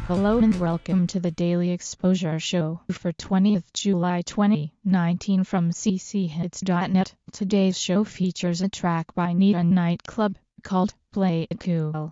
Hello and welcome to the Daily Exposure Show for 20th July 2019 from cchits.net. Today's show features a track by Neon Nightclub called Play It Cool.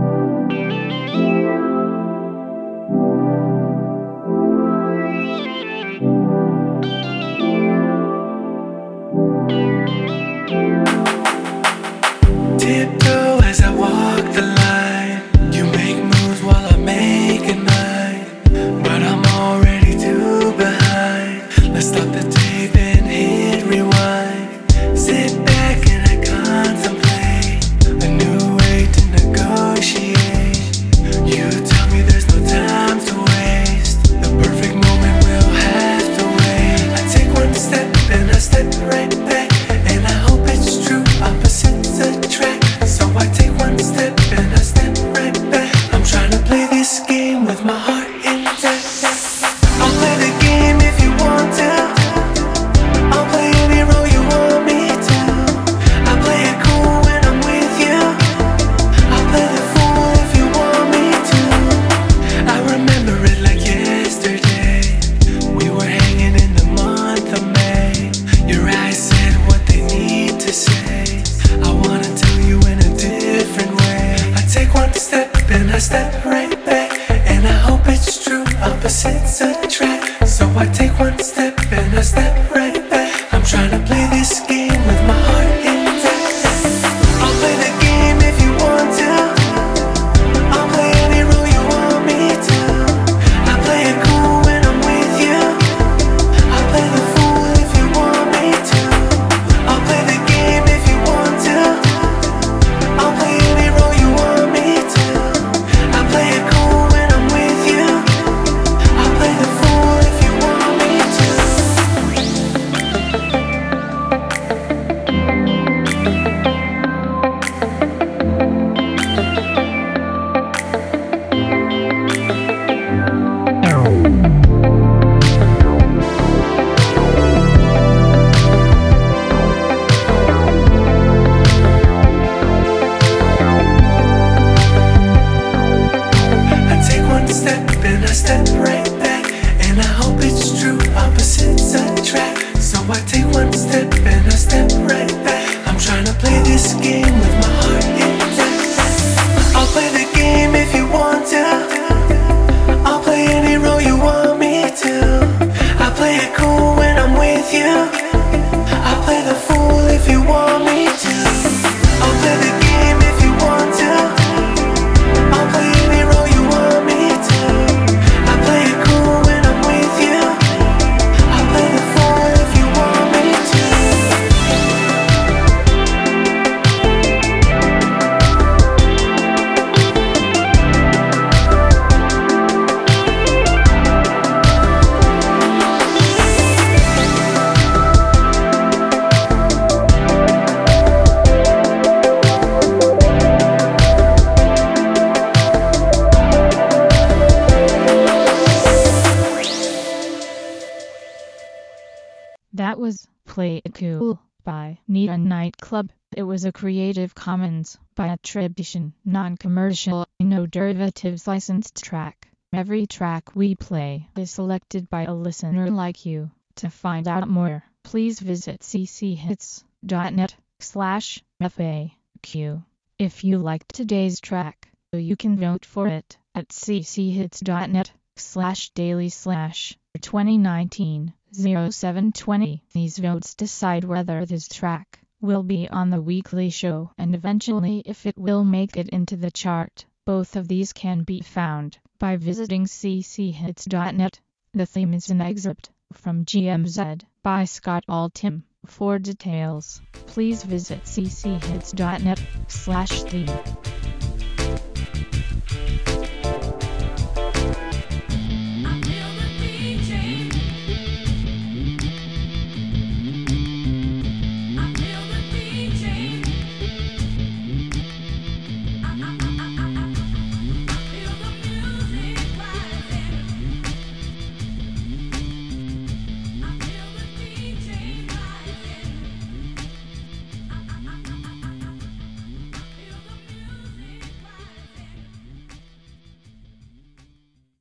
Tiptoe as I walk the line. You make moves while I make it mine, but I'm already too behind. Let's stop the tape and hit rewind. Sit back and I contemplate a new way to negotiate. You tell me there's no time to waste. The perfect moment will have to wait. I take one step and I step right back, and I hope it's true. Opposites attract. So I take one step and I step right back. I'm trying to play this game with my heart intact. I'll play the game if you want to. I'll play any role you want me to. I play it cool when I'm with you. I'll play the fool if you want me to. I remember it like yesterday. We were hanging in the month of May. Your eyes said what they need to say. I wanna tell you in a different way. I take one step and I step right back, and I hope it's true. Opposites attract. So I take one step and I step right back. I'm trying to play this game with my heart intact. I'll play the game if you want to. I'll play any role you want me to. I play it cool when I'm with you. I'll play the fool if you want me to. I'll play the game if you want to. I'll play any role you want me to. I play it cool when I'm with you. I'll play the fool if you want me to. I take one step and I step right back, and I hope it's true. Opposites attract. So I take one step and I step right back. I'm trying to play this game with my heart intact. I'll play the game if you want to. I'll play any role you want me to. I play it cool when I'm with you. I'll play the fool if you want me to. I'll play the game if you want to. I'll play any role you want me to. I play it cool when I'm with you. I'll play the fool if you want me to. That was Play It Cool by Neon Nightclub. It was a Creative Commons by attribution, non-commercial, no derivatives licensed track. Every track we play is selected by a listener like you. To find out more, please visit cchits.net/FAQ. If you liked today's track, you can vote for it at cchits.net/daily/2019-0720. These votes decide whether this track will be on the weekly show and eventually if it will make it into the chart. Both of these can be found by visiting cchits.net. The theme is an excerpt from GMZ by Scott Altham. For details, please visit cchits.net/theme.